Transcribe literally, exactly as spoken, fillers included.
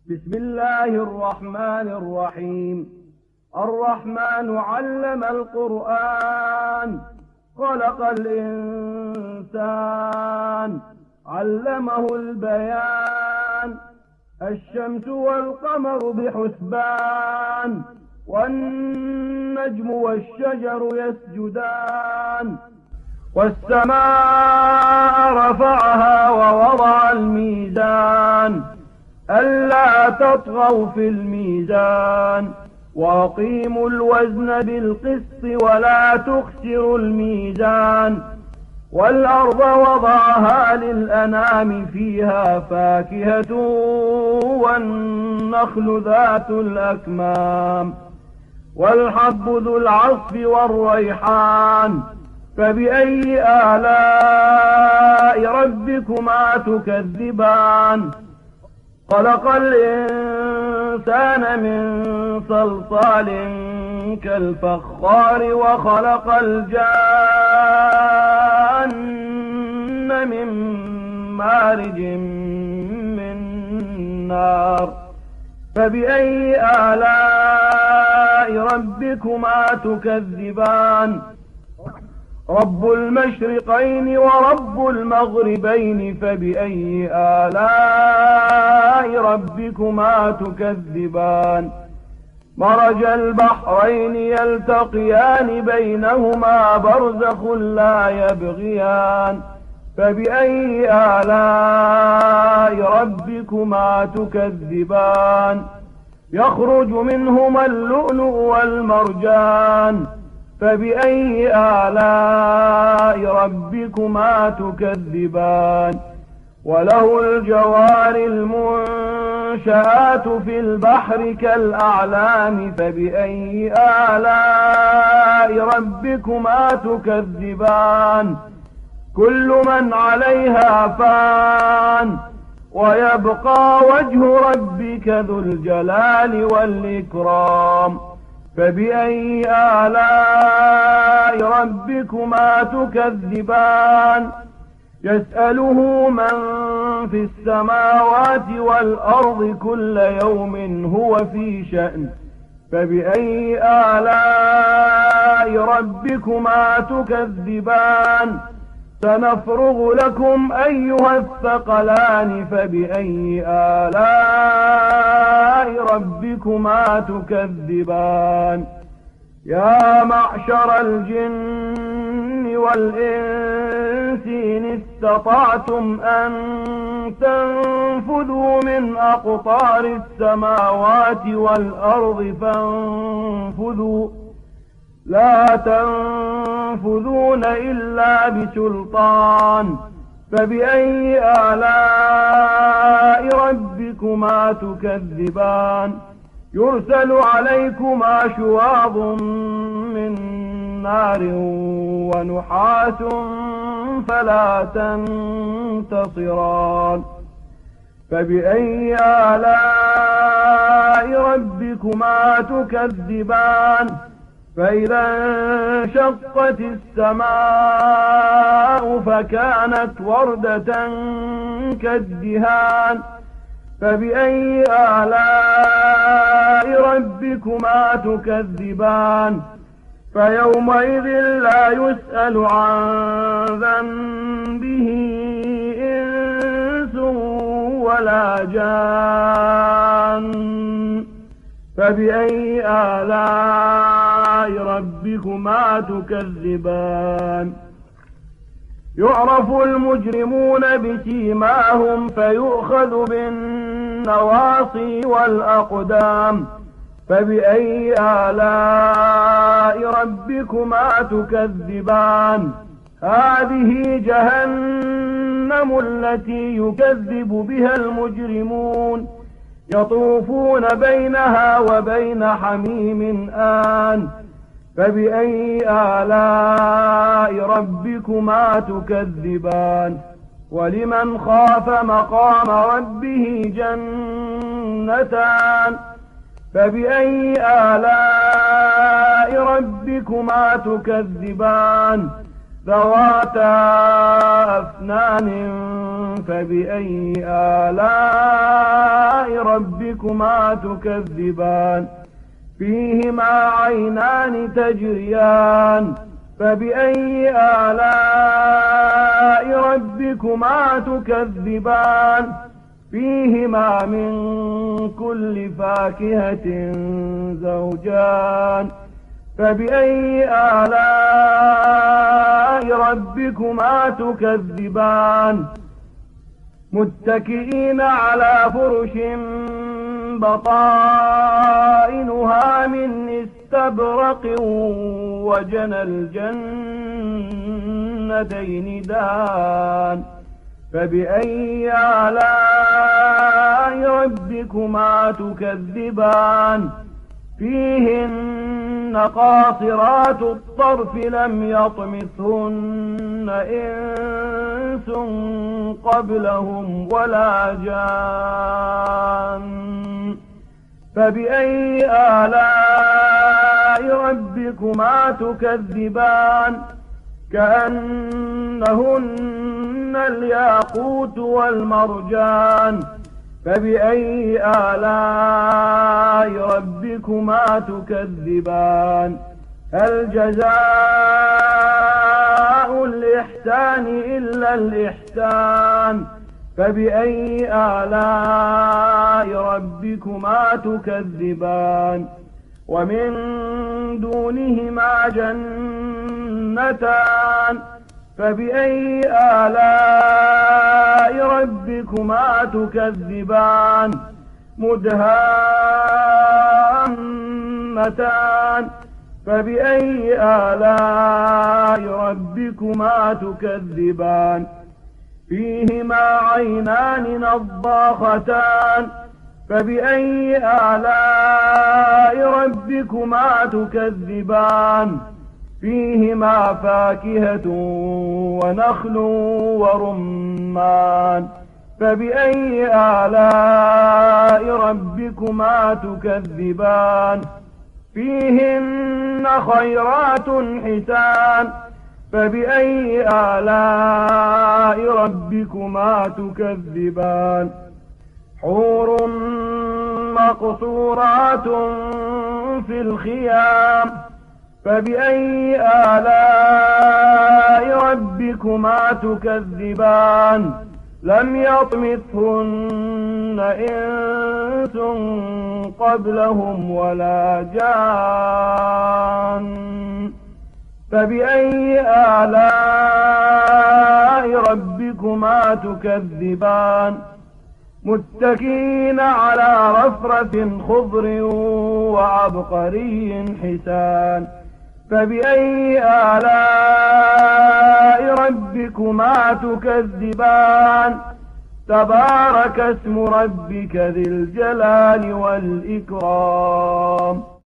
بسم الله الرحمن الرحيم. الرحمن علم القرآن، خلق الإنسان، علمه البيان. الشمس والقمر بحسبان، والنجم والشجر يسجدان. والسماء رفعها ووضع الميزان، ألا تطغوا في الميزان، وأقيموا الوزن بالقسط ولا تخسروا الميزان. والأرض وضعها للأنام، فيها فاكهة والنخل ذات الأكمام، والحب ذو العصف والريحان. فبأي آلاء ربكما تكذبان؟ خلق الإنسان من صلصال كالفخار، وخلق الجان من مارج من نار. فبأي آلاء ربكما تكذبان؟ رب المشرقين ورب المغربين، فبأي آلاء ربكما تكذبان؟ مرج البحرين يلتقيان، بينهما برزخ لا يبغيان. فبأي آلاء ربكما تكذبان؟ يخرج منهما اللؤلؤ والمرجان. فبأي آلاء ربكما تكذبان؟ وله الجوار المنشآت في البحر كالأعلام. فبأي آلاء ربكما تكذبان؟ كل من عليها فان، ويبقى وجه ربك ذو الجلال والإكرام. فبأي آلاء ربكما تكذبان؟ يسأله من في السماوات والأرض، كل يوم هو في شأن. فبأي آلاء ربكما تكذبان؟ سنفرغ لكم أيها الثقلان. فبأي آلاء ربكما تكذبان؟ يا معشر الجن والإنس إن استطعتم أن تنفذوا من أقطار السماوات والأرض فانفذوا، لا تنفذون إلا بسلطان. فبأي آلاء ربكما تكذبان؟ يرسل عليكما شواظ من نار ونحاس فلا تنتصران. فبأي آلاء ربكما تكذبان؟ فإذا انشقت السماء فكانت وردة كالدهان. فبأي آلاء ربكما تكذبان؟ فيومئذ لا يسأل عن ذنبه إنس ولا جان. فبأي آلاء ربكما تكذبان؟ يعرف المجرمون بسيماهم، فيؤخذ بالنواصي والأقدام. فبأي آلاء ربكما تكذبان؟ هذه جهنم التي يكذب بها المجرمون، يطوفون بينها وبين حميم آن. فبأي آلاء ربكما تكذبان؟ ولمن خاف مقام ربه جنتان. فبأي آلاء ربكما تكذبان؟ ذواتا أفنان فبأي آلاء ربكما تكذبان فيهما عينان تجريان فبأي آلاء ربكما تكذبان فيهما من كل فاكهة زوجان فبأي آلاء ربكما تكذبان متكئين على فرش بطائنها من استبرق وجنى الجنتين دان فبأي آلاء ربكما تكذبان فيهن قاصرات الطرف لم يطمثهن إنس قبلهم ولا جان فبأي آلاء ربكما تكذبان كأنهن الياقوت والمرجان فبأي آلاء ربكما تكذبان هل جزاء الإحسان إلا الإحسان فبأي آلاء ربكما تكذبان ومن دونهما جنتان فبأي آلاء ربكما تكذبان مدهامتان فبأي آلاء ربكما تكذبان فيهما عينان نضاختان فبأي آلاء ربكما تكذبان فيهما فاكهة ونخل ورمان فبأي آلاء ربكما تكذبان فيهن خيرات حسان فبأي آلاء ربكما تكذبان حور مقصورات في الخيام فبأي آلاء ربكما تكذبان لم يطمثهن إنس قبلهم ولا جان فبأي آلاء ربكما تكذبان متكئين على رفرف خضر وعبقري حسان فبأي آلاء ربكما تكذبان تبارك اسم ربك ذي الجلال والإكرام